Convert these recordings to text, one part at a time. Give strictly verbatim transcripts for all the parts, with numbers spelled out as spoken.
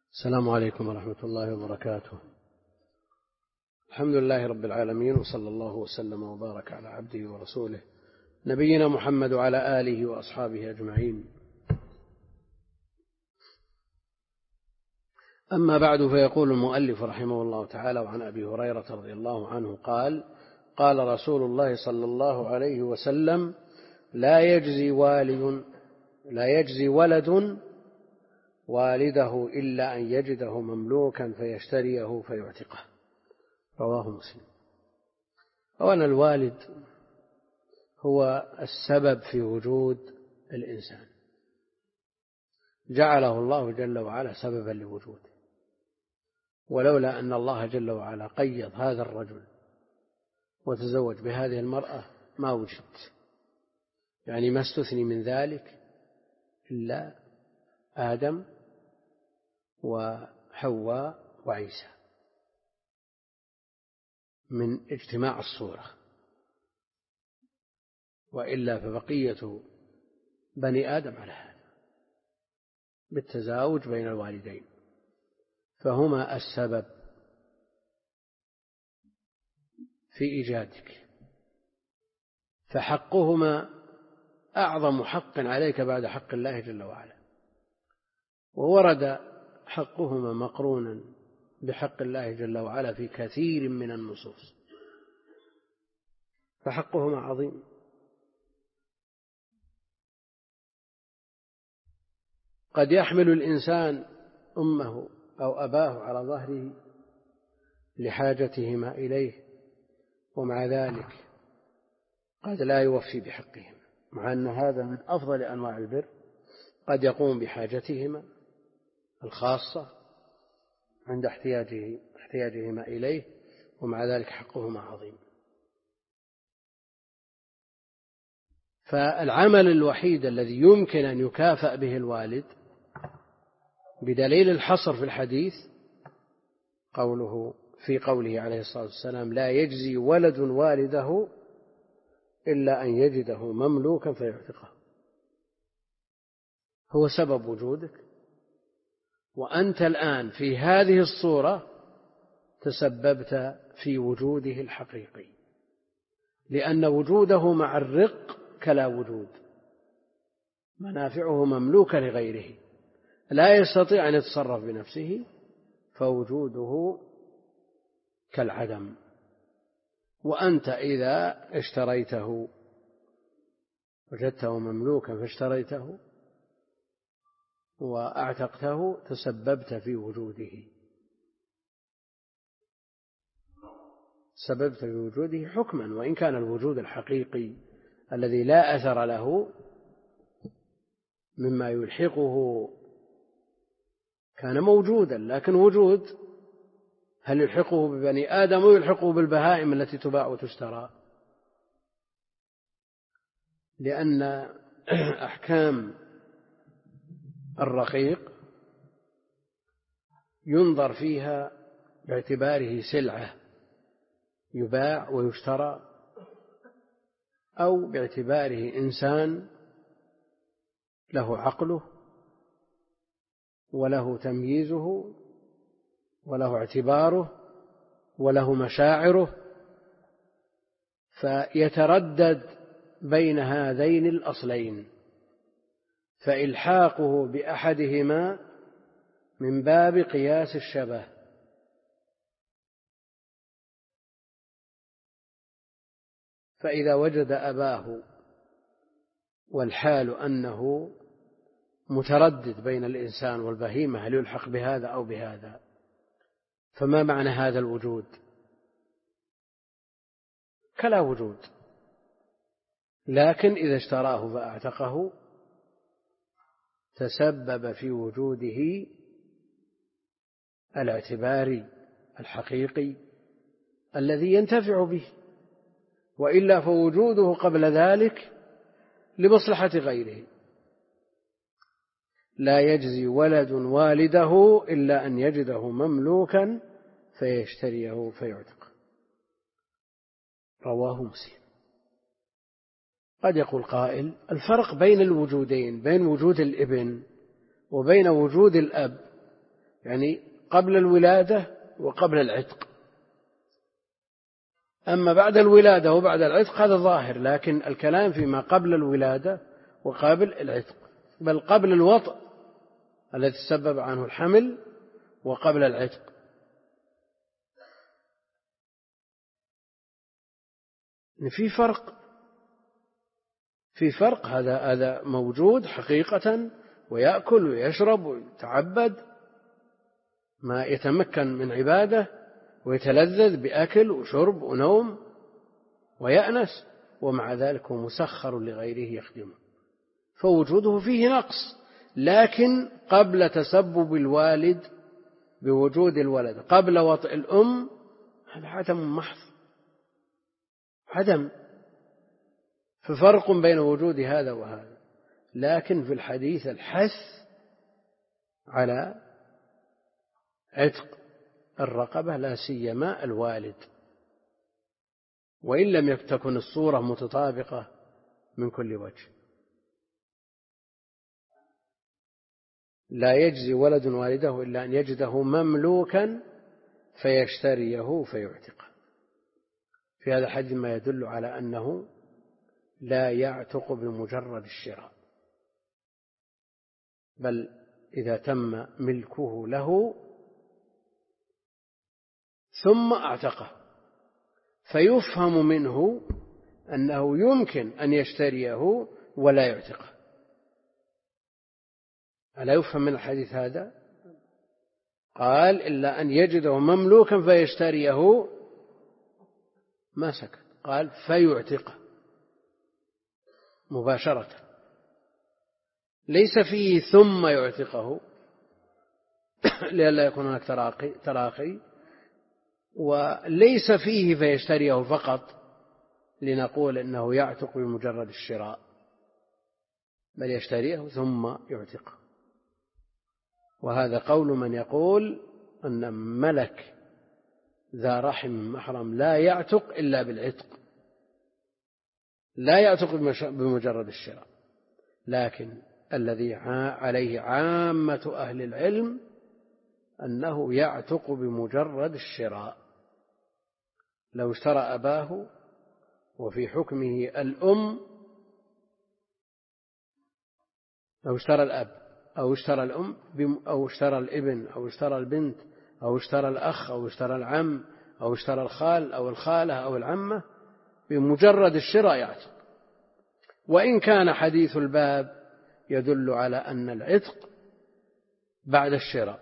السلام عليكم ورحمة الله وبركاته. الحمد لله رب العالمين، وصلى الله وسلم وبارك على عبده ورسوله نبينا محمد وعلى آله وأصحابه أجمعين. أما بعد، فيقول المؤلف رحمه الله تعالى: وعن أبي هريرة رضي الله عنه قال: قال رسول الله صلى الله عليه وسلم: لا يجزي والد لا يجزي ولد والده إلا أن يجده مملوكا فيشتريه فيعتقه. رواه مسلم. وأن الوالد هو السبب في وجود الإنسان، جعله الله جل وعلا سببا لوجوده، ولولا أن الله جل وعلا قيض هذا الرجل وتزوج بهذه المرأة ما وجد، يعني ما استثني من ذلك إلا آدم وحواء وعيسى من اجتماع الصورة، وإلا فبقية بني آدم على هذا بالتزاوج بين الوالدين، فهما السبب في إيجادك، فحقهما أعظم حق عليك بعد حق الله جل وعلا، وورد حقهما مقرونا بحق الله جل وعلا في كثير من النصوص، فحقهما عظيم. قد يحمل الإنسان أمه أو أباه على ظهره لحاجتهما إليه، ومع ذلك قد لا يوفي بحقهما، مع أن هذا من أفضل أنواع البر. قد يقوم بحاجتهما الخاصة عند احتياجه احتياجهما إليه، ومع ذلك حقهما عظيم. فالعمل الوحيد الذي يمكن أن يكافأ به الوالد بدليل الحصر في الحديث قوله في قوله عليه الصلاة والسلام: لا يجزي ولد والده إلا أن يجده مملوكا فيعتقه. هو سبب وجودك، وأنت الآن في هذه الصورة تسببت في وجوده الحقيقي، لأن وجوده مع الرق كلا وجود، منافعه مملوكة لغيره، لا يستطيع أن يتصرف بنفسه، فوجوده كالعدم. وأنت إذا اشتريته وجدته مملوكا فاشتريته وأعتقته تسببت في وجوده سببت في وجوده حكما، وإن كان الوجود الحقيقي الذي لا أثر له مما يلحقه كان موجودا، لكن وجود هل يلحقه ببني آدم ويلحقه بالبهائم التي تباع وتشترى؟ لأن أحكام الرقيق ينظر فيها باعتباره سلعة يباع ويشترى، أو باعتباره إنسان له عقله وله تمييزه وله اعتباره وله مشاعره، فيتردد بين هذين الأصلين، فإلحاقه بأحدهما من باب قياس الشبه. فإذا وجد أباه والحال أنه متردد بين الإنسان والبهيمة هل يلحق بهذا أو بهذا، فما معنى هذا الوجود؟ كلا وجود. لكن إذا اشتراه فأعتقه تسبب في وجوده الاعتباري الحقيقي الذي ينتفع به، وإلا فوجوده قبل ذلك لمصلحة غيره. لا يجزي ولد والده إلا أن يجده مملوكا فيشتريه فيعتق. رواه مسلم. قد يقول قائل: الفرق بين الوجودين، بين وجود الابن وبين وجود الأب، يعني قبل الولادة وقبل العتق. أما بعد الولادة وبعد العتق هذا ظاهر، لكن الكلام فيما قبل الولادة وقبل العتق، بل قبل الوطء الذي تسبب عنه الحمل وقبل العتق. في فرق في فرق هذا هذا موجود حقيقة، ويأكل ويشرب ويتعبد، ما يتمكن من عبادة ويتلذذ بأكل وشرب ونوم ويأنس، ومع ذلك هو مسخر لغيره يخدمه، فوجوده فيه نقص. لكن قبل تسبب الوالد بوجود الولد، قبل وطئ الأم، هذا عدم محض، عدم. ففرق بين وجود هذا وهذا. لكن في الحديث الحث على عتق الرقبة، لا سيما الوالد، وإن لم تكن الصورة متطابقة من كل وجه. لا يجزي ولد والده إلا أن يجده مملوكا فيشتريه فيعتقه. في هذا الحديث ما يدل على أنه لا يعتق بمجرد الشراء، بل إذا تم ملكه له ثم اعتقه، فيفهم منه أنه يمكن أن يشتريه ولا يعتقه. ألا يفهم من الحديث هذا؟ قال إلا أن يجده مملوكا فيشتريه، ما سكت، قال فيعتقه مباشرة، ليس فيه ثم يعتقه لئلا يكون هناك تراخي, تراخي وليس فيه فيشتريه فقط لنقول إنه يعتق بمجرد الشراء، بل يشتريه ثم يعتقه. وهذا قول من يقول أن ملك ذا رحم محرم لا يعتق إلا بالعتق، لا يعتق بمجرد الشراء. لكن الذي عليه عامة أهل العلم أنه يعتق بمجرد الشراء. لو اشترى أباه وفي حكمه الأم، لو اشترى الأب أو اشترى الأم أو اشترى الابن أو اشترى البنت أو اشترى الأخ أو اشترى العم أو اشترى الخال أو الخالة أو العمة، بمجرد الشراء يعتق. وإن كان حديث الباب يدل على أن العتق بعد الشراء،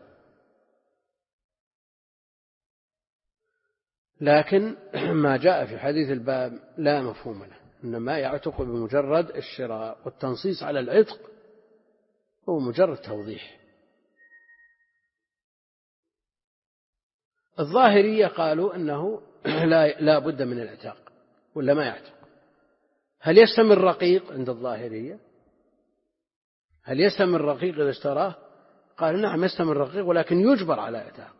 لكن ما جاء في حديث الباب لا مفهوم له، إنما يعتق بمجرد الشراء، والتنصيص على العتق هو مجرد توضيح. الظاهرية قالوا أنه لا, لا بد من العتاق ولا ما يعتق. هل يستمر الرقيق عند الظاهرية؟ هل يستمر الرقيق إذا اشتراه؟ قال نعم يستمر الرقيق، ولكن يجبر على اعتاق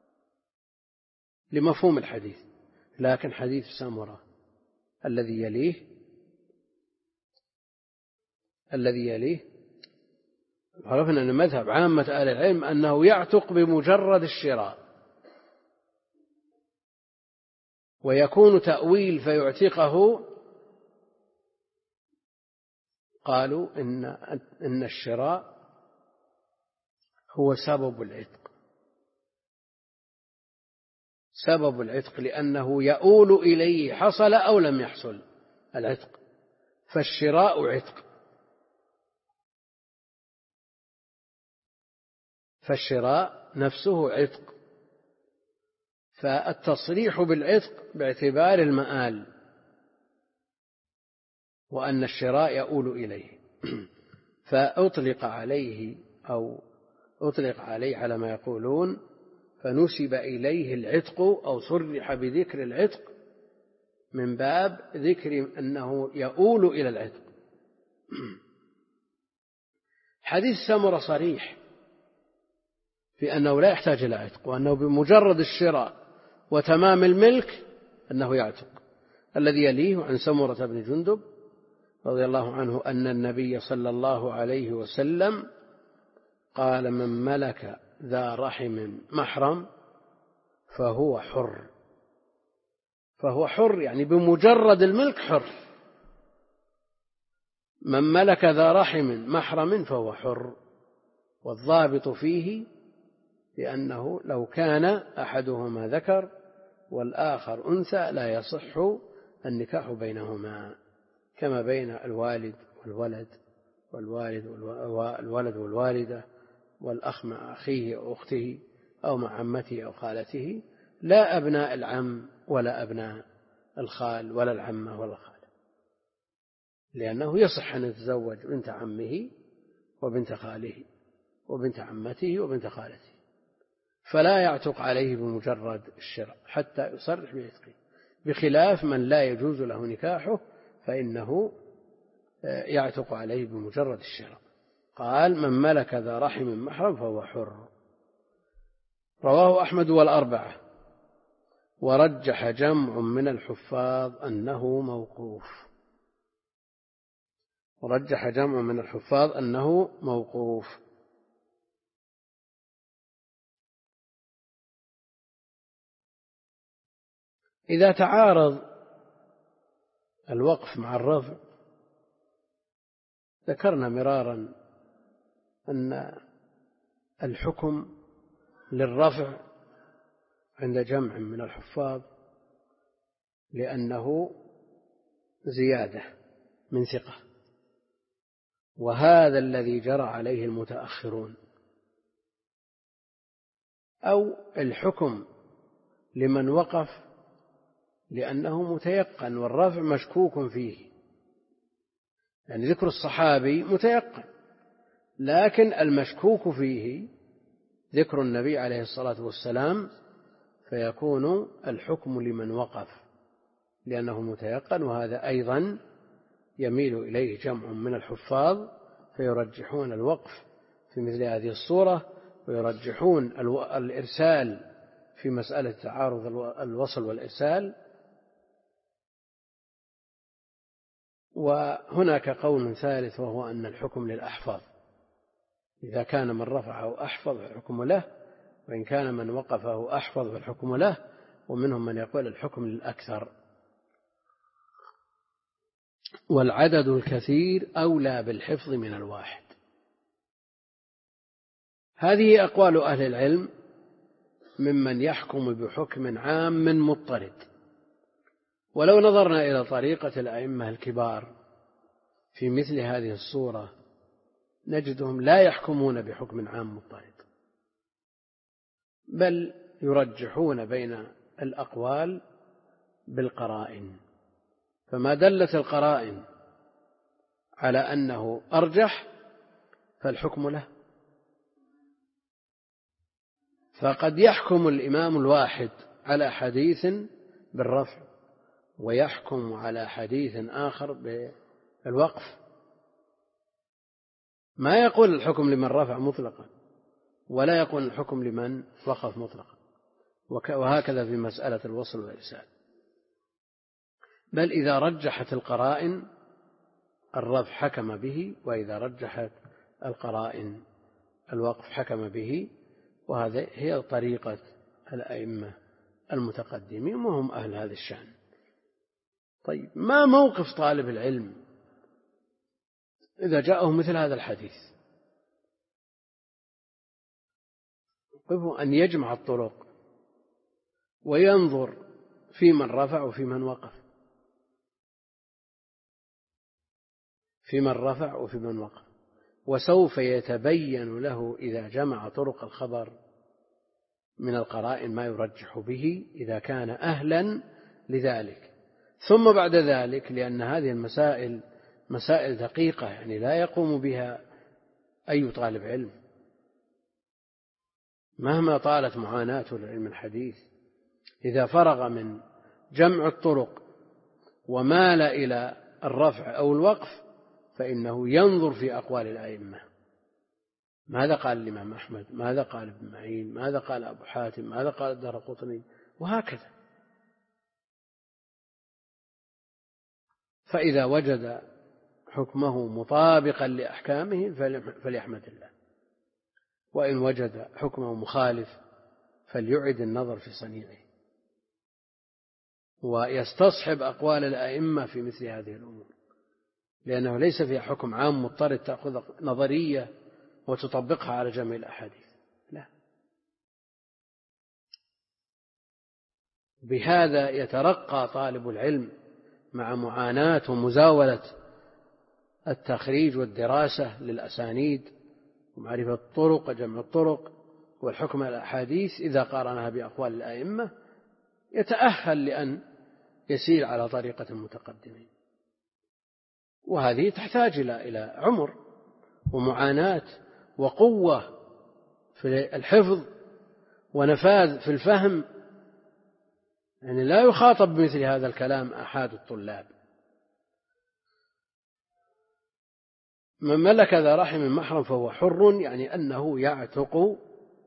لمفهوم الحديث. لكن حديث سمرة الذي يليه الذي يليه عرفنا أن مذهب عامة أهل العلم أنه يعتق بمجرد الشراء، ويكون تأويل فيعتقه. قالوا إن, إن الشراء هو سبب العتق، سبب العتق لأنه يؤول إليه حصل أو لم يحصل العتق، فالشراء عتق، فالشراء نفسه عتق. فالتصريح بالعتق باعتبار المآل، وأن الشراء يؤول إليه، فأطلق عليه أو أطلق عليه على ما يقولون، فنسب إليه العتق أو صرح بذكر العتق من باب ذكر أنه يؤول إلى العتق. حديث سمرة صريح في أنه لا يحتاج إلى عتق، وأنه بمجرد الشراء وتمام الملك أنه يعتق. الذي يليه عن سمرة بن جندب رضي الله عنه أن النبي صلى الله عليه وسلم قال من ملك ذا رحم محرم فهو حر. فهو حر يعني بمجرد الملك حر. من ملك ذا رحم محرم فهو حر. والضابط فيه لأنه لو كان أحدهما ذكر والآخر أنثى لا يصح النكاح بينهما، كما بين الوالد والولد والوالد والولد والوالدة والأخ مع أخيه أو أخته أو مع عمته أو خالته، لا أبناء العم ولا أبناء الخال ولا العمة ولا الخالة، لأنه يصح أن يتزوج بنت عمه وبنت خاله وبنت عمته وبنت خالته، فلا يعتق عليه بمجرد الشرع حتى يصرح بعتقه، بخلاف من لا يجوز له نكاحه فإنه يعتق عليه بمجرد الشرع. قال: من ملك ذا رحم محرم فهو حر. رواه أحمد والأربعة، ورجح جمع من الحفاظ أنه موقوف. ورجح جمع من الحفاظ أنه موقوف. إذا تعارض الوقف مع الرفع، ذكرنا مرارا أن الحكم للرفع عند جمع من الحفاظ لأنه زيادة من ثقة، وهذا الذي جرى عليه المتأخرون. أو الحكم لمن وقف لأنه متيقن والرفع مشكوك فيه، يعني ذكر الصحابي متيقن، لكن المشكوك فيه ذكر النبي عليه الصلاة والسلام، فيكون الحكم لمن وقف لأنه متيقن، وهذا أيضا يميل إليه جمع من الحفاظ فيرجحون الوقف في مثل هذه الصورة، ويرجحون الإرسال في مسألة تعارض الوصل والإرسال. وهناك قول ثالث وهو أن الحكم للأحفظ، إذا كان من رفعه أحفظ فالحكم له، وإن كان من وقفه أحفظ فالحكم له، ومنهم من يقول الحكم للأكثر. والعدد الكثير أولى بالحفظ من الواحد. هذه أقوال أهل العلم ممن يحكم بحكم عام مضطرد. ولو نظرنا إلى طريقة الأئمة الكبار في مثل هذه الصورة نجدهم لا يحكمون بحكم عام مضطرد، بل يرجحون بين الأقوال بالقرائن، فما دلت القرائن على أنه أرجح فالحكم له. فقد يحكم الإمام الواحد على حديث بالرفع، ويحكم على حديث آخر بالوقف، ما يقول الحكم لمن رفع مطلقا ولا يقول الحكم لمن وقف مطلقا، وهكذا في مسألة الوصل والإرسال. بل إذا رجحت القرائن الرفع حكم به، وإذا رجحت القرائن الوقف حكم به، وهذا هي طريقة الأئمة المتقدمين وهم أهل هذا الشأن. طيب، ما موقف طالب العلم إذا جاءه مثل هذا الحديث؟ موقفه أن يجمع الطرق وينظر في من رفع وفي من وقف، في من رفع وفي من وقف، وسوف يتبين له إذا جمع طرق الخبر من القرائن ما يرجح به إذا كان أهلا لذلك. ثم بعد ذلك، لأن هذه المسائل مسائل دقيقة يعني لا يقوم بها أي طالب علم مهما طالت معاناته لعلم الحديث، إذا فرغ من جمع الطرق ومال إلى الرفع أو الوقف فإنه ينظر في أقوال الأئمة، ماذا قال الإمام أحمد، ماذا قال ابن معين، ماذا قال أبو حاتم، ماذا قال الدارقطني، وهكذا. فإذا وجد حكمه مطابقا لأحكامه فليحمد الله، وإن وجد حكمه مخالف فليعد النظر في صنيعه، ويستصحب أقوال الأئمة في مثل هذه الأمور، لأنه ليس فيها حكم عام مضطرد تأخذ نظرية وتطبقها على جميع الأحاديث، لا. بهذا يترقى طالب العلم مع معاناة ومزاولة التخريج والدراسة للأسانيد ومعرفة الطرق وجمع الطرق والحكم على الأحاديث إذا قارنها بأقوال الأئمة، يتأهل لأن يسير على طريقة المتقدمين. وهذه تحتاج إلى عمر ومعاناة وقوة في الحفظ ونفاذ في الفهم، يعني لا يخاطب بمثل هذا الكلام أحد الطلاب. من ملك ذا رحم محرم فهو حر، يعني أنه يعتق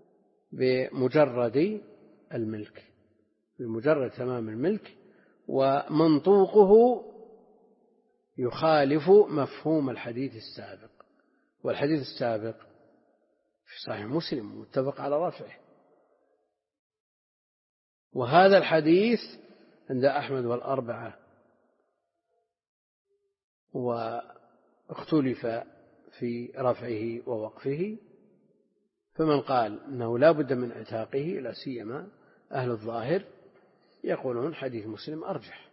بمجرد الملك، بمجرد تمام الملك، ومنطوقه يخالف مفهوم الحديث السابق، والحديث السابق في صحيح مسلم متفق على رفعه، وهذا الحديث عند أحمد والأربعة واختلف في رفعه ووقفه، فمن قال أنه لا بد من عتاقه لا سيما أهل الظاهر يقولون حديث مسلم أرجح،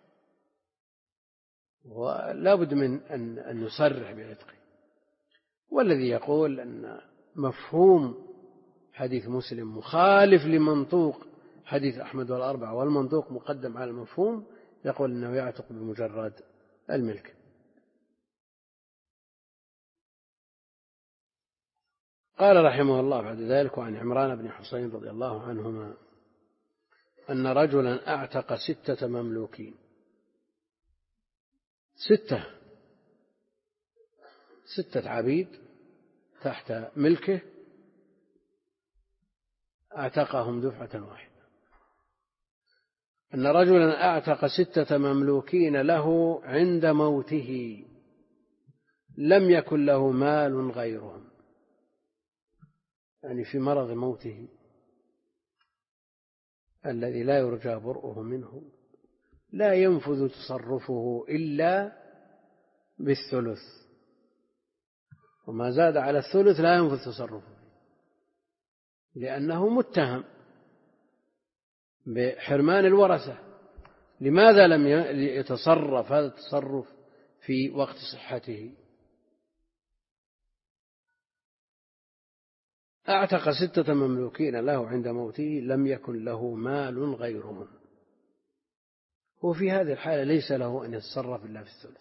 ولا بد من أن يصرح بعتقه. والذي يقول أن مفهوم حديث مسلم مخالف لمنطوق حديث أحمد والأربعة والمنطوق مقدم على المفهوم يقول أنه يعتق بمجرد الملك. قال رحمه الله بعد ذلك: وعن عمران بن حسين رضي الله عنهما أن رجلا أعتق ستة مملوكين، ستة ستة عبيد تحت ملكه أعتقهم دفعة واحدة. أن رجلا أعتق ستة مملوكين له عند موته لم يكن له مال غيرهم، يعني في مرض موته الذي لا يرجى برؤه منه لا ينفذ تصرفه إلا بالثلث، وما زاد على الثلث لا ينفذ تصرفه لأنه متهم بحرمان الورثة. لماذا لم يتصرف هذا التصرف في وقت صحته؟ أعتق ستة مملوكين له عند موته لم يكن له مال غيرهم، وفي هذه الحالة ليس له أن يتصرف إلا في الثلث،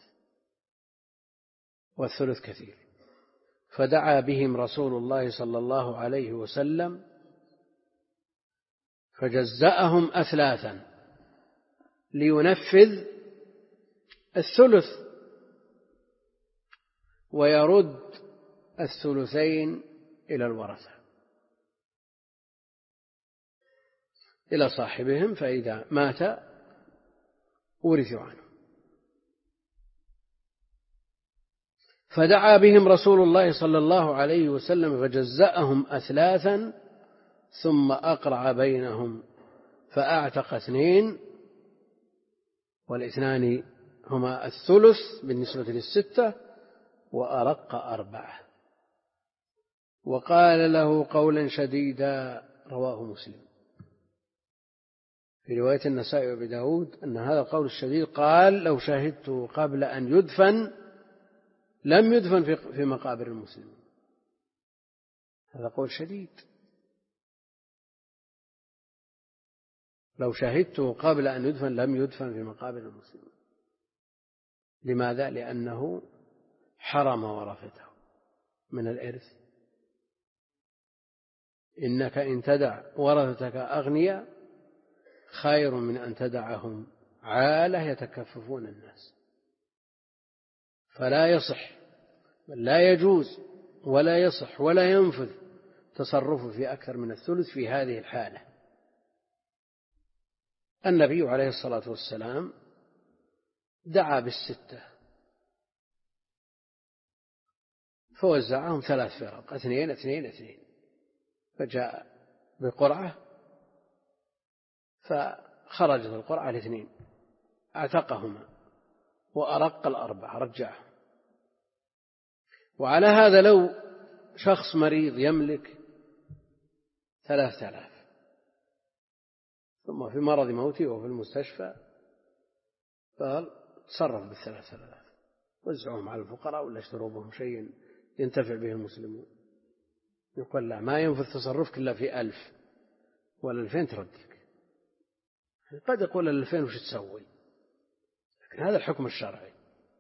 والثلث كثير. فدعا بهم رسول الله صلى الله عليه وسلم فجزأهم أثلاثا لينفذ الثلث ويرد الثلثين إلى الورثة إلى صاحبهم، فإذا مات ورثوا عنه. فدعا بهم رسول الله صلى الله عليه وسلم فجزأهم أثلاثا ثم أقرع بينهم فأعتق اثنين، والاثنان هما الثلث بالنسبة للستة، وأرق أربعة، وقال له قولا شديدا. رواه مسلم. في رواية النسائي وابي داود أن هذا القول الشديد قال: لو شهدته قبل أن يدفن لم يدفن في مقابر المسلمين. هذا قول شديد. لو شهدته قبل أن يدفن لم يدفن في مقابر المسلمين. لماذا؟ لأنه حرم ورثته من الإرث. إنك إن تدع ورثتك أغنياء خير من أن تدعهم عالة يتكففون الناس. فلا يصح، بل لا يجوز ولا يصح ولا ينفذ تصرف في أكثر من الثلث في هذه الحالة. النبي عليه الصلاة والسلام دعا بالستة فوزعهم ثلاث فرق، اثنين اثنين اثنين، فجاء بقرعة فخرجت القرعة الاثنين اعتقهما وأرق الأربعة رجعه. وعلى هذا لو شخص مريض يملك ثلاثة آلاف ثم في مرض موته وفي المستشفى قال تصرف بالثلاثة آلاف وزعوهم على الفقراء ولا اشتروا بهم شيء ينتفع به المسلمون. يقول لا، ما ينفذ تصرفك إلا في ألف ولا ألفين تردك. قد يقول الألفين وش تسوي، لكن هذا الحكم الشرعي.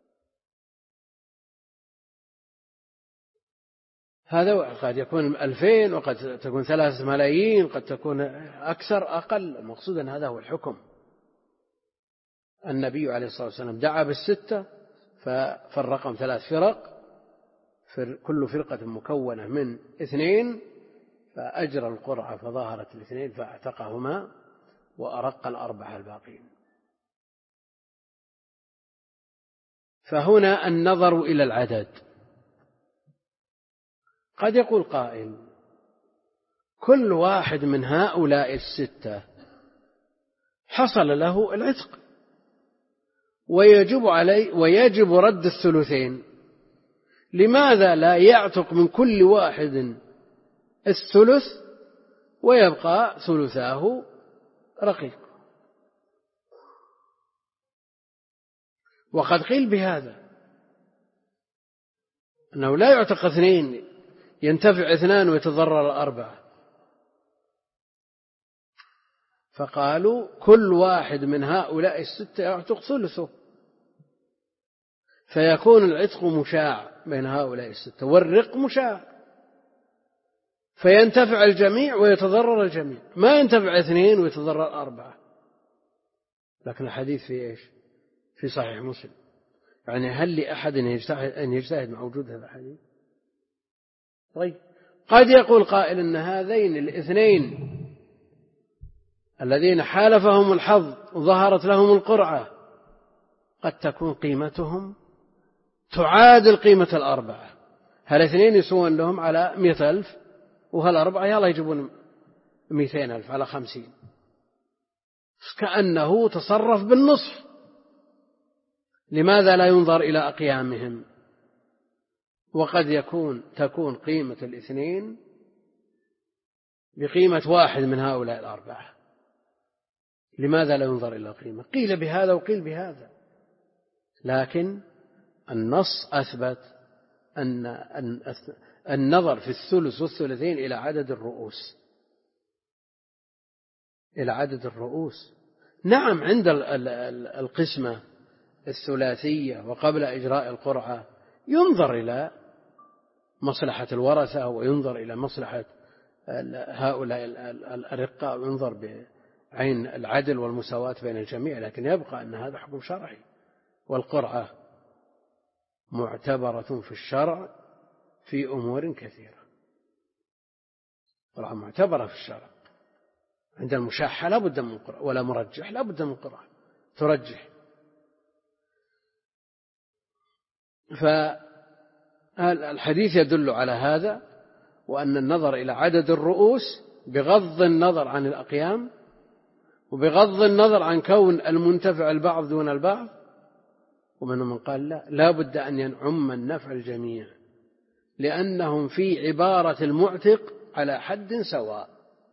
هذا قد يكون ألفين وقد تكون ثلاثة ملايين قد تكون أكثر أقل. المقصود أن هذا هو الحكم. النبي عليه الصلاة والسلام دعا بالستة ففرقهم ثلاث فرق، كل فرقة مكونة من اثنين، فأجرى القرعة فظاهرت الاثنين فاعتقهما وأرق الأربعة الباقين. فهنا النظر إلى العدد. قد يقول قائل كل واحد من هؤلاء الستة حصل له العتق ويجب عليه ويجب رد الثلثين، لماذا لا يعتق من كل واحد الثلث ويبقى ثلثاه رقيق؟ وقد قيل بهذا أنه لا يعتق اثنين ينتفع اثنان ويتضرر الأربعة، فقالوا كل واحد من هؤلاء الستة يعتق ثلثه، فيكون العتق مشاع بين هؤلاء الستة والرق مشاع، فينتفع الجميع ويتضرر الجميع، ما ينتفع اثنين ويتضرر أربعة. لكن الحديث في إيش؟ في صحيح مسلم. يعني هل لأحد أن يجتهد مع وجود هذا الحديث؟ طيب، قد يقول قائل أن هذين الاثنين الذين حالفهم الحظ وظهرت لهم القرعة قد تكون قيمتهم تعادل قيمة الأربعة. هالاثنين يسوون لهم على مئة ألف وهالأربعة يلا يجيبون مئتين ألف على خمسين، كأنه تصرف بالنصف. لماذا لا ينظر إلى أقيامهم؟ وقد يكون تكون قيمة الاثنين بقيمة واحد من هؤلاء الأربعة. لماذا لا ينظر إلى القيمة؟ قيل بهذا وقيل بهذا، لكن النص أثبت أن النظر في الثلث والثلثين إلى عدد الرؤوس، إلى عدد الرؤوس. نعم، عند القسمة الثلاثية وقبل إجراء القرعة ينظر إلى مصلحة الورثة وينظر إلى مصلحة هؤلاء الأرقاء وينظر بعين العدل والمساواة بين الجميع، لكن يبقى أن هذا حكم شرعي، والقرعة معتبرة في الشرع في أمور كثيرة. القرعة معتبرة في الشرع، عند المشاحة لا بد من قرعة، ولا مرجح لا بد من قرعة ترجح. فالحديث يدل على هذا، وأن النظر إلى عدد الرؤوس بغض النظر عن الأقيام وبغض النظر عن كون المنتفع البعض دون البعض. ومن من قال لا، لا بد أن ينعم النفع الجميع، لأنهم في عبارة المعتق على حد سواء،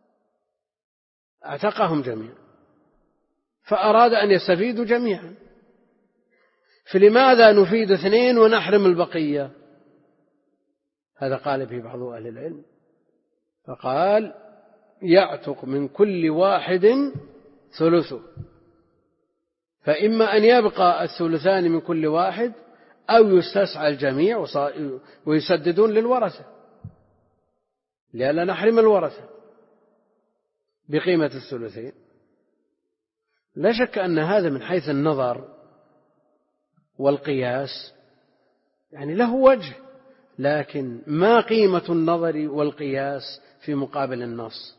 اعتقهم جميعا فأراد أن يستفيدوا جميعا، فلماذا نفيد اثنين ونحرم البقية؟ هذا قال به بعض أهل العلم، فقال يعتق من كل واحد ثلثه، فإما أن يبقى الثلثان من كل واحد أو يستسعى الجميع ويسددون للورثة، لئلا نحرم الورثة بقيمة الثلثين. لا شك أن هذا من حيث النظر والقياس يعني له وجه، لكن ما قيمة النظر والقياس في مقابل النص؟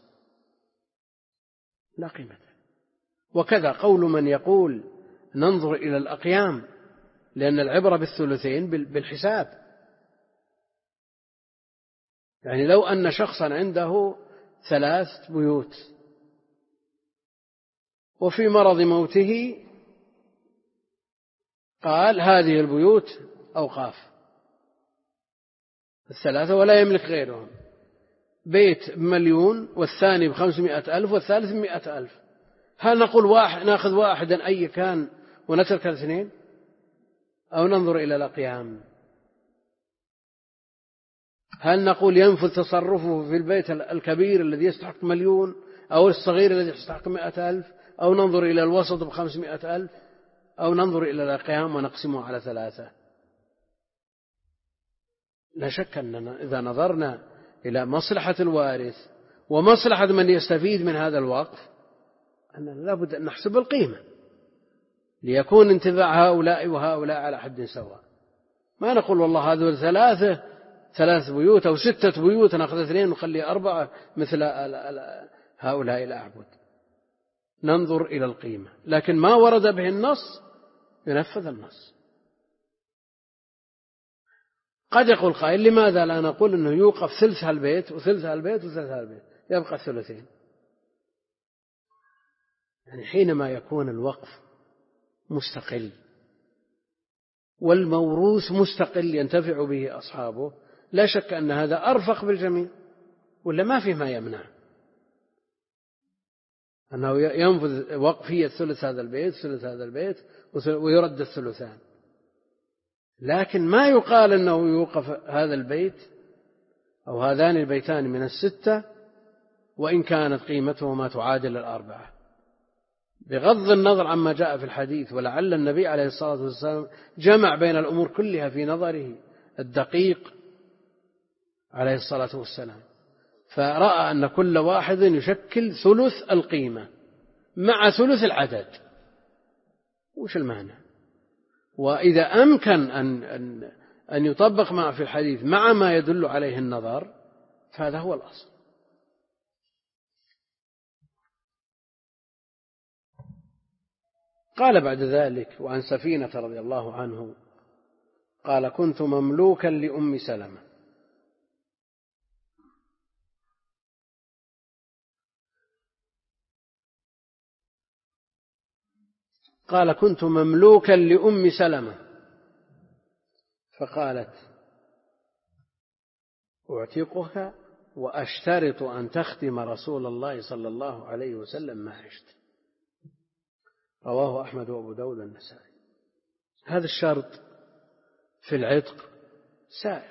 لا قيمة. وكذا قول من يقول ننظر إلى الأقيام، لأن العبرة بالثلثين بالحساب. يعني لو أن شخصا عنده ثلاث بيوت، وفي مرض موته قال هذه البيوت أوقاف الثلاثة ولا يملك غيرهم، بيت بمليون والثاني بخمسمائة ألف والثالث بمائة ألف. هل نقول واحد نأخذ واحدا أي كان ونترك الاثنين، أو ننظر إلى الأقيام؟ هل نقول ينفذ تصرفه في البيت الكبير الذي يستحق مليون أو الصغير الذي يستحق مائة ألف، أو ننظر إلى الوسط بخمسمائة ألف، أو ننظر إلى الأقيام ونقسمه على ثلاثة؟ لا شك أننا إذا نظرنا إلى مصلحة الوارث ومصلحة من يستفيد من هذا الوقف أننا لابد أن نحسب القيمة ليكون انتفاع هؤلاء وهؤلاء على حد سواء. ما نقول والله هذول ثلاثة ثلاث بيوت أو ستة بيوت نأخذ اثنين ونخلي أربعة مثل هؤلاء الأعبد. ننظر إلى القيمة، لكن ما ورد به النص ينفذ النص. قد يقول قائل لماذا لا نقول أنه يوقف ثلث هالبيت وثلث هالبيت وثلث هالبيت يبقى الثلثين؟ يعني حينما يكون الوقف مستقل والموروث مستقل ينتفع به أصحابه لا شك أن هذا أرفق بالجميع، ولا ما في ما يمنع أنه ينفذ وقفية ثلث هذا البيت ثلث هذا البيت ويرد الثلثان. لكن ما يقال أنه يوقف هذا البيت أو هذان البيتان من الستة وإن كانت قيمتهما تعادل الأربعة، بغض النظر عما جاء في الحديث. ولعل النبي عليه الصلاة والسلام جمع بين الأمور كلها في نظره الدقيق عليه الصلاة والسلام، فرأى أن كل واحد يشكل ثلث القيمة مع ثلث العدد. وش المعنى؟ وإذا أمكن أن, أن, أن يطبق ما في الحديث مع ما يدل عليه النظر فهذا هو الأصل. قال بعد ذلك: وعن سفينة رضي الله عنه قال: كنت مملوكا لأم سلمة قال كنت مملوكا لأم سلمة فقالت: أعتقك وأشترط أن تخدم رسول الله صلى الله عليه وسلم ما عشت. رواه أحمد وأبو داود والنسائي. هذا الشرط في العتق سائر.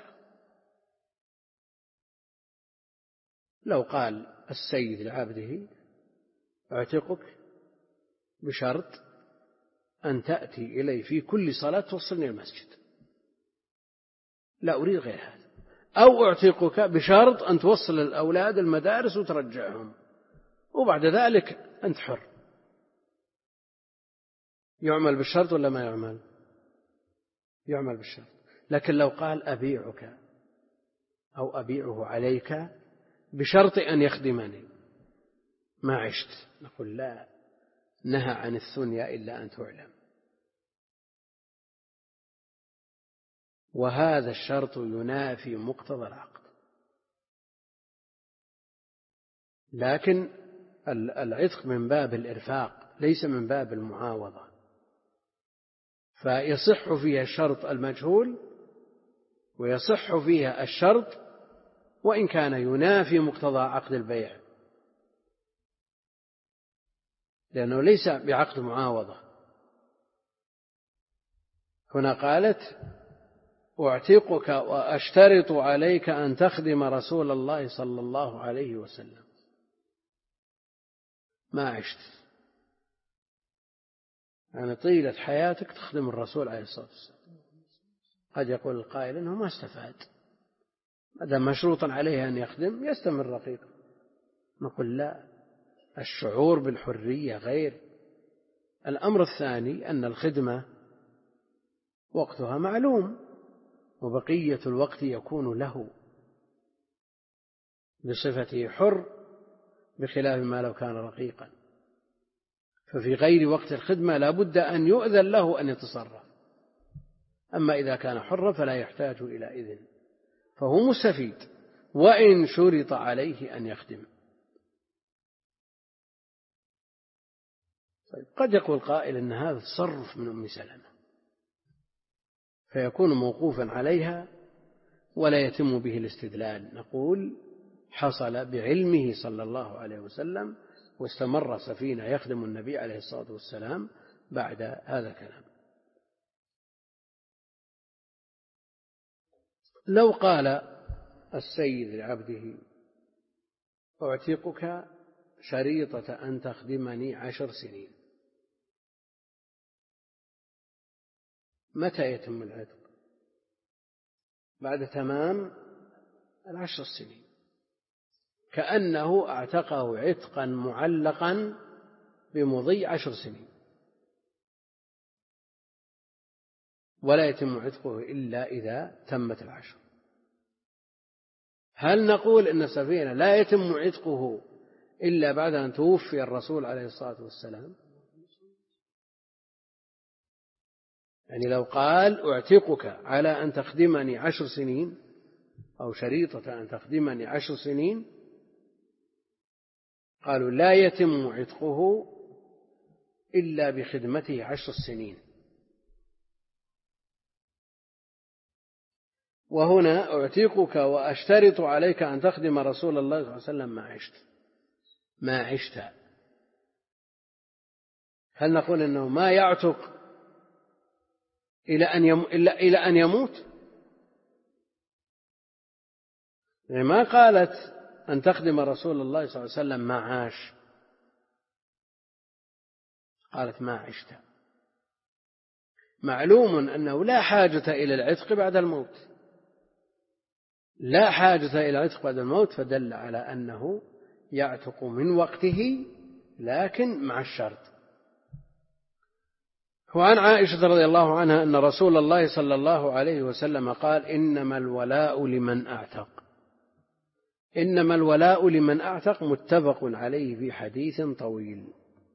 لو قال السيد لعبده: أعتقك بشرط أن تأتي إلي في كل صلاة توصلني المسجد، لا أريد غير هذا، أو أعتقك بشرط أن توصل الأولاد المدارس وترجعهم، وبعد ذلك أنت حر. يعمل بالشرط ولا ما يعمل؟ يعمل بالشرط. لكن لو قال: أبيعك أو أبيعه عليك بشرط أن يخدمني ما عشت، نقول لا، نهى عن الثنيا إلا أن تعلم. وهذا الشرط ينافي مقتضى العقد. لكن العتق من باب الإرفاق ليس من باب المعاوضة، فيصح فيها الشرط المجهول ويصح فيها الشرط وإن كان ينافي مقتضى عقد البيع، لأنه ليس بعقد معاوضة. هنا قالت: أعتقك وأشترط عليك أن تخدم رسول الله صلى الله عليه وسلم ما عشت، يعني طيلة حياتك تخدم الرسول عليه الصلاة والسلام. قد يقول القائل إنه ما استفاد، هذا مشروطا عليه أن يخدم يستمر رقيقا. نقول لا، الشعور بالحرية غير. الأمر الثاني أن الخدمة وقتها معلوم وبقية الوقت يكون له بصفته حر، بخلاف ما لو كان رقيقا، ففي غير وقت الخدمة لا بد أن يؤذن له أن يتصرف. أما إذا كان حرا فلا يحتاج إلى إذن، فهو مستفيد وإن شرط عليه أن يخدم. طيب قد يقول قائل إن هذا تصرف من أم سلمة فيكون موقوفا عليها ولا يتم به الاستدلال. نقول حصل بعلمه صلى الله عليه وسلم واستمر سفينة يخدم النبي عليه الصلاة والسلام بعد هذا الكلام. لو قال السيد لعبده أعتقك شريطة أن تخدمني عشر سنين، متى يتم العتق؟ بعد تمام العشر السنين، كأنه اعتقه عتقا معلقا بمضي عشر سنين، ولا يتم عتقه إلا إذا تمت العشر. هل نقول إن السفينة لا يتم عتقه إلا بعد أن توفي الرسول عليه الصلاة والسلام؟ يعني لو قال أعتقك على أن تخدمني عشر سنين أو شريطة أن تخدمني عشر سنين، قالوا لا يتم عتقه إلا بخدمته عشر سنين. وهنا أعتقك وأشترط عليك أن تخدم رسول الله صلى الله عليه وسلم ما عشت ما عشت هل نقول إنه ما يعتق إلى أن يم... إلا إلى أن يموت؟ يعني ما قالت أن تخدم رسول الله صلى الله عليه وسلم ما عاش، قالت ما عشت. معلوم أنه لا حاجة إلى العتق بعد الموت، لا حاجة إلى العتق بعد الموت، فدل على أنه يعتق من وقته لكن مع الشرط. وعن عائشة رضي الله عنها أن رسول الله صلى الله عليه وسلم قال إنما الولاء لمن أعتق. إنما الولاء لمن أعتق متفق عليه في حديث طويل،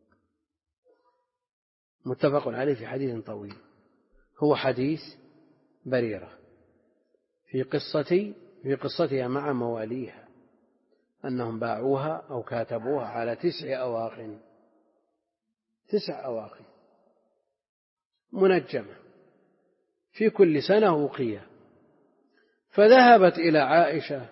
متفق عليه في حديث طويل هو حديث بريرة في قصة في قصتها مع مواليها أنهم باعوها أو كاتبوها على تسع أواق تسع أواق منجمة في كل سنة وقية، فذهبت إلى عائشة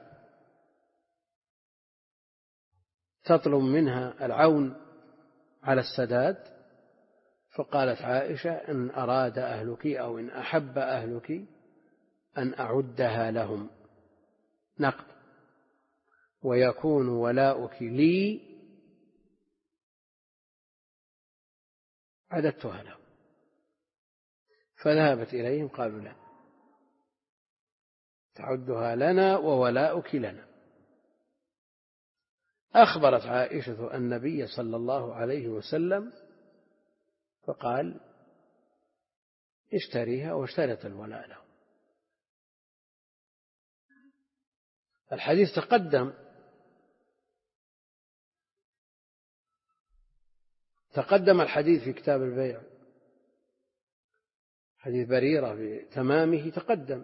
تطلب منها العون على السداد، فقالت عائشة إن أراد أهلك أو إن أحب أهلك أن أعدها لهم نقد ويكون ولاؤك لي عددتها لهم. فذهبت إليهم قالوا لا، تعدها لنا وولاؤك لنا. أخبرت عائشة النبي صلى الله عليه وسلم فقال اشتريها واشترط الولاء له. الحديث تقدم تقدم الحديث في كتاب البيع، حديث بريرة بتمامه تقدم.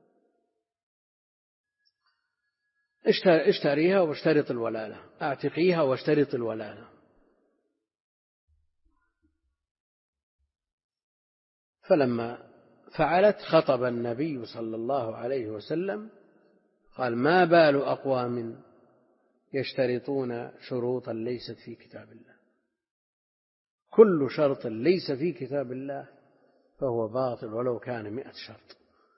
اشتريها واشترط الولاء له، اعتقيها واشترط الولاء له. فلما فعلت خطب النبي صلى الله عليه وسلم قال ما بال أقوام يشترطون شروطا ليست في كتاب الله، كل شرط ليس في كتاب الله فهو باطل ولو كان مئة شرط.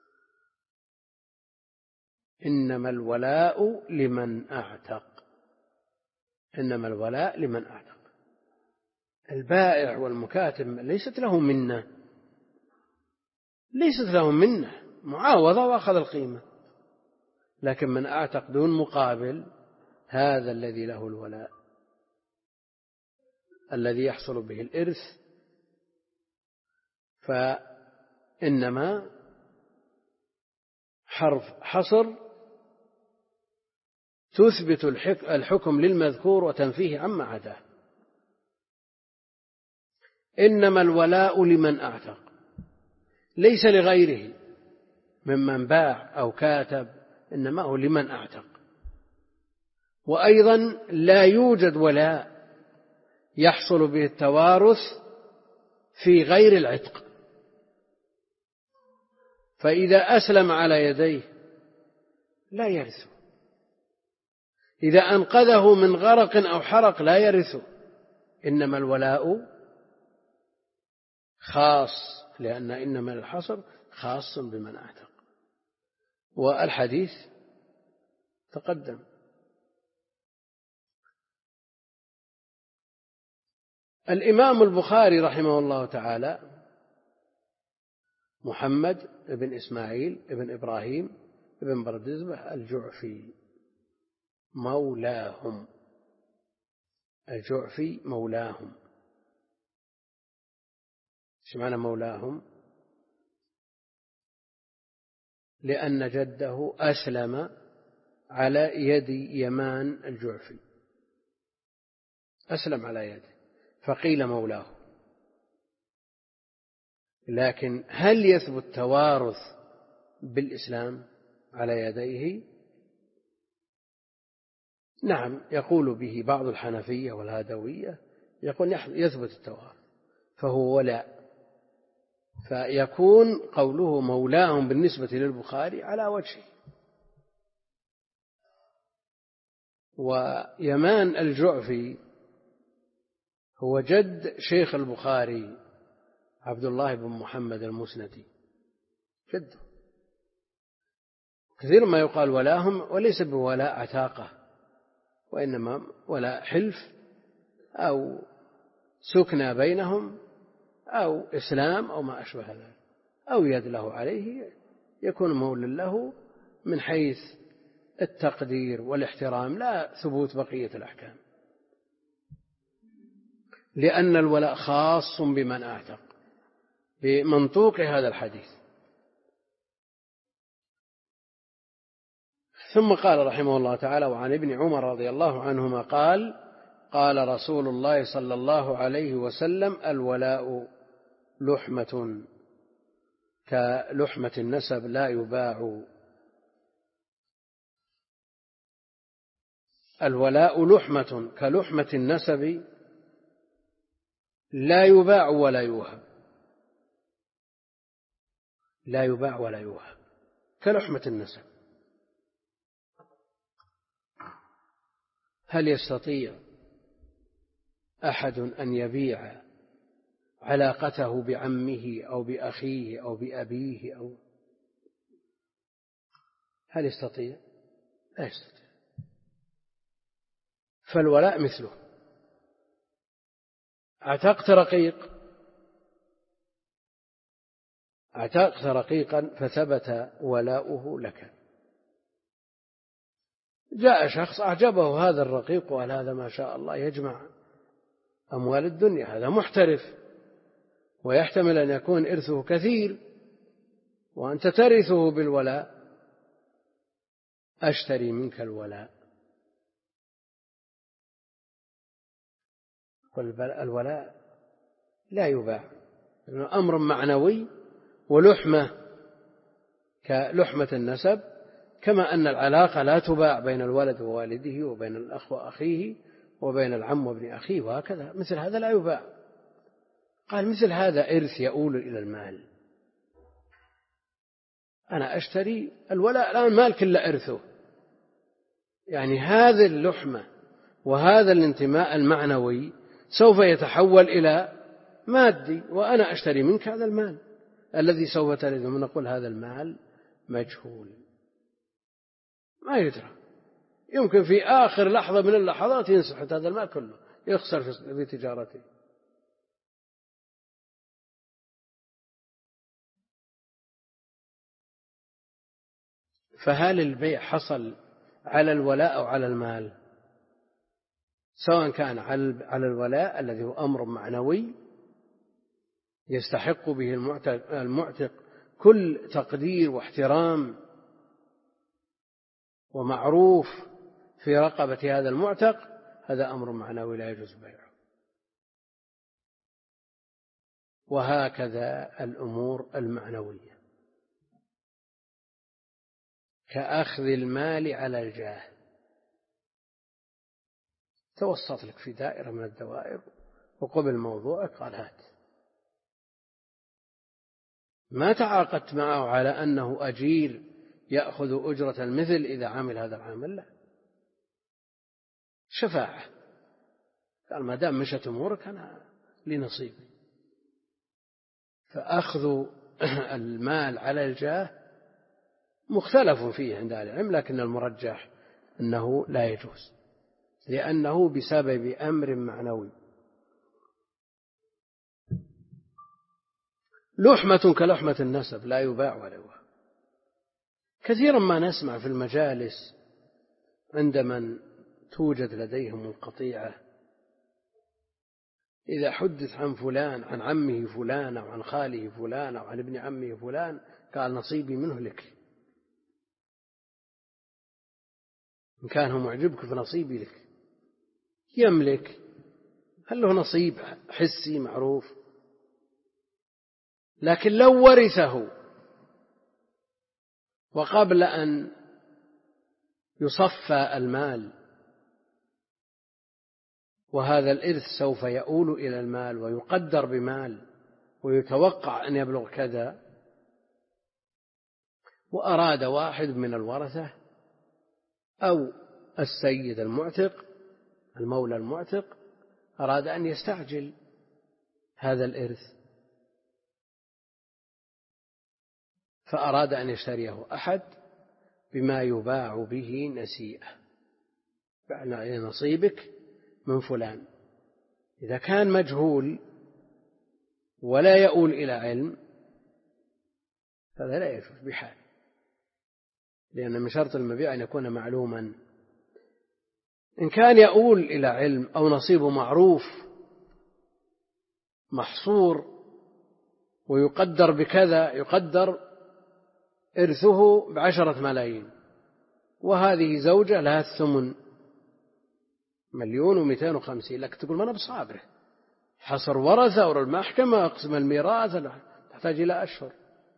إنما الولاء لمن أعتق، إنما الولاء لمن أعتق. البائع والمكاتب ليست لهم منة، ليست لهم منة، معاوضة وأخذ القيمة، لكن من أعتق دون مقابل هذا الذي له الولاء، الذي يحصل به الإرث. فإنما حرف حصر تثبت الحكم للمذكور وتنفيه عما عداه. إنما الولاء لمن أعتق، ليس لغيره ممن باع أو كاتب، إنما هو لمن أعتق. وأيضا لا يوجد ولاء يحصل به التوارث في غير العتق، فإذا أسلم على يديه لا يرثه، إذا أنقذه من غرق أو حرق لا يرثه، إنما الولاء خاص، لأن إنما الحصر خاص بمن أعتق. والحديث تقدم. الإمام البخاري رحمه الله تعالى محمد بن إسماعيل بن إبراهيم بن بردزبة الجعفي مولاهم، الجعفي مولاهم. ايش معنى مولاهم؟ لأن جده أسلم على يد يمان الجعفي، أسلم على يده فقيل مولاه. لكن هل يثبت توارث بالإسلام على يديه؟ نعم، يقول به بعض الحنفية والهادوية، يقول يثبت التوارث فهو ولاء، فيكون قوله مولاهم بالنسبة للبخاري على وجهه. ويمان الجعفي هو جد شيخ البخاري عبد الله بن محمد المسندي، جده. كثير ما يقال ولاهم، وليس بولاء عتاقة، وإنما ولاء حلف أو سكنى بينهم أو إسلام أو ما أشبه ذلك، أو يد له عليه، يكون مولا له من حيث التقدير والاحترام، لا ثبوت بقية الأحكام، لأن الولاء خاص بمن أعتق بمنطوق هذا الحديث. ثم قال رحمه الله تعالى: وعن ابن عمر رضي الله عنهما قال: قال رسول الله صلى الله عليه وسلم: الولاء لحمة كلحمة النسب لا يباع. الولاء لحمة كلحمة النسب لا يباع ولا يوهب، لا يباع ولا يوهب كلحمة النسب. هل يستطيع أحد أن يبيع علاقته بعمه أو بأخيه أو بأبيه أو هل يستطيع؟ لا يستطيع. فالولاء مثله، اعتقت رقيق اعتقت رقيقا فثبت ولاؤه لك، جاء شخص أعجبه هذا الرقيق وقال: هذا ما شاء الله يجمع أموال الدنيا، هذا محترف ويحتمل أن يكون إرثه كثير وأنت ترثه بالولاء، أشتري منك الولاء. والولاء لا يباع، أمر معنوي، ولحمة كلحمة النسب، كما أن العلاقة لا تباع بين الولد ووالده وبين الأخ وأخيه وبين العم وابن أخيه، وهكذا مثل هذا لا يباع. قال: مثل هذا إرث يؤول إلى المال، أنا أشتري الولاء الآن مال كله إرثه، يعني هذه اللحمة وهذا الانتماء المعنوي سوف يتحول إلى مادي، وأنا أشتري منك هذا المال الذي سوف ترثه. نقول هذا المال مجهول ما يدرى، يمكن في آخر لحظة من اللحظات ينسحب هذا المال كله، يخسر في تجارته. فهل البيع حصل على الولاء أو على المال؟ سواء كان على الولاء الذي هو أمر معنوي يستحق به المعتق كل تقدير واحترام ومعروف في رقبة هذا المعتق، هذا أمر معنوي لا يجوز بيعه. وهكذا الأمور المعنوية كأخذ المال على الجاه، توسط لك في دائرة من الدوائر وقبل موضوعك قال هات. ما تعاقدت معه على أنه أجير يأخذ أجرة المثل إذا عمل هذا العمل، لا، شفاعة. قال ما دام مشت أمورك أنا لي نصيب. فأخذ المال على الجاه مختلف فيه عند أهل العلم، لكن المرجح أنه لا يجوز، لأنه بسبب أمر معنوي. لحمة كلحمة النسب لا يباع ولا يوهب. كثيرا ما نسمع في المجالس عند من توجد لديهم القطيعة إذا حدث عن فلان عن عمه فلان أو عن خاله فلان أو عن ابن عمه فلان قال نصيبي منه لك، إن كان هو معجبك فنصيبي لك. يملك، هل له نصيب حسي معروف؟ لكن لو ورثه وقبل أن يصفى المال، وهذا الإرث سوف يؤول إلى المال ويقدر بمال ويتوقع أن يبلغ كذا، وأراد واحد من الورثة أو السيد المعتق المولى المعتق أراد أن يستعجل هذا الإرث، فأراد أن يشتريه أحد بما يباع به نسيئة، يعني نصيبك من فلان. إذا كان مجهول ولا يؤول إلى علم هذا لا يجوز بحال، لأن من شرط المبيع أن يكون معلوما. إن كان يؤول إلى علم أو نصيبه معروف محصور ويقدر بكذا، يقدر إرثه بعشرة ملايين، وهذه زوجة لها الثمن مليون ومئتين وخمسين، لك تقول ما أنا بصابره، حصر ورثة أو المحكمة أقسم الميراث تحتاج إلى أشهر،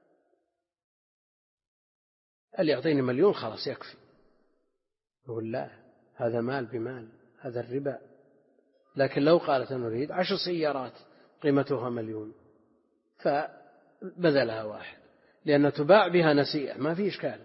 اللي يعطيني مليون خلاص يكفي. يقول لا، هذا مال بمال، هذا الربا. لكن لو قالت أنا أريد عشر سيارات قيمتها مليون فبذلها واحد، لأن تباع بها نسيئة ما في إشكال،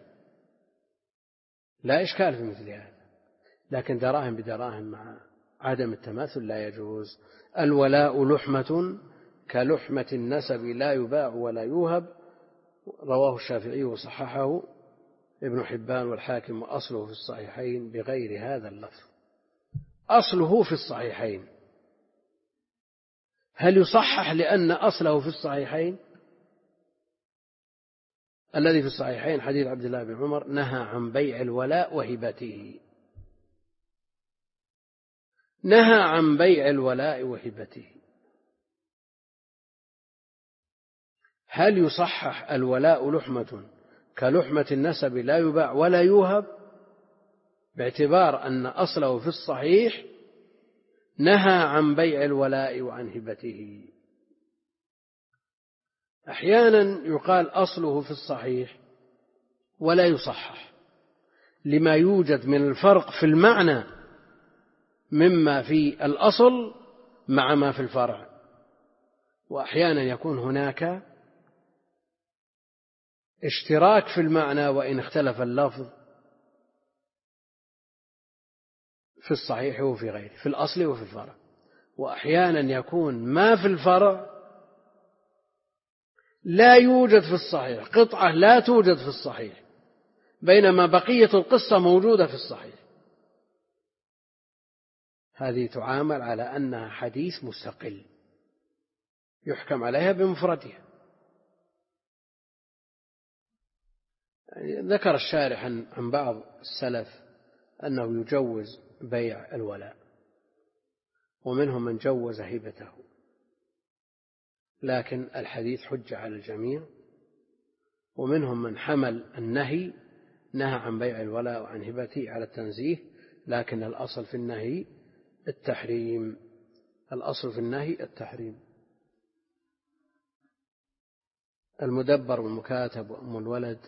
لا إشكال في مثل هذا. لكن دراهم بدراهم مع عدم التماثل لا يجوز. الولاء لحمة كلحمة النسب لا يباع ولا يوهب، رواه الشافعي وصححه ابن حبان والحاكم، وأصله في الصحيحين بغير هذا اللفظ. أصله في الصحيحين. هل يصحح لأن أصله في الصحيحين؟ الذي في الصحيحين حديث عبد الله بن عمر نهى عن بيع الولاء وهبته، نهى عن بيع الولاء وهبته. هل يصحح الولاء لحمة كلحمة النسب لا يباع ولا يوهب، باعتبار أن أصله في الصحيح نهى عن بيع الولاء وعن هبته. أحيانا يقال أصله في الصحيح ولا يصحح لما يوجد من الفرق في المعنى مما في الأصل مع ما في الفرع، وأحيانا يكون هناك اشتراك في المعنى وإن اختلف اللفظ في الصحيح وفي غيره، في الأصل وفي الفرع. وأحيانا يكون ما في الفرع لا يوجد في الصحيح، قطعة لا توجد في الصحيح، بينما بقية القصة موجودة في الصحيح. هذه تعامل على أنها حديث مستقل يحكم عليها بمفردها. ذكر الشارح عن بعض السلف أنه يجوز بيع الولاء، ومنهم من جوز هبته، لكن الحديث حجة على الجميع. ومنهم من حمل النهي، نهى عن بيع الولاء وعن هبته على التنزيه، لكن الأصل في النهي التحريم، الأصل في النهي التحريم. المدبر والمكاتب وأم الولد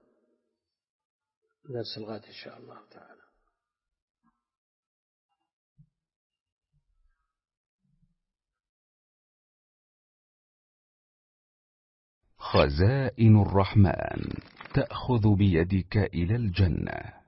درس الغد إن شاء الله تعالى. خزائن الرحمن تأخذ بيدك إلى الجنة.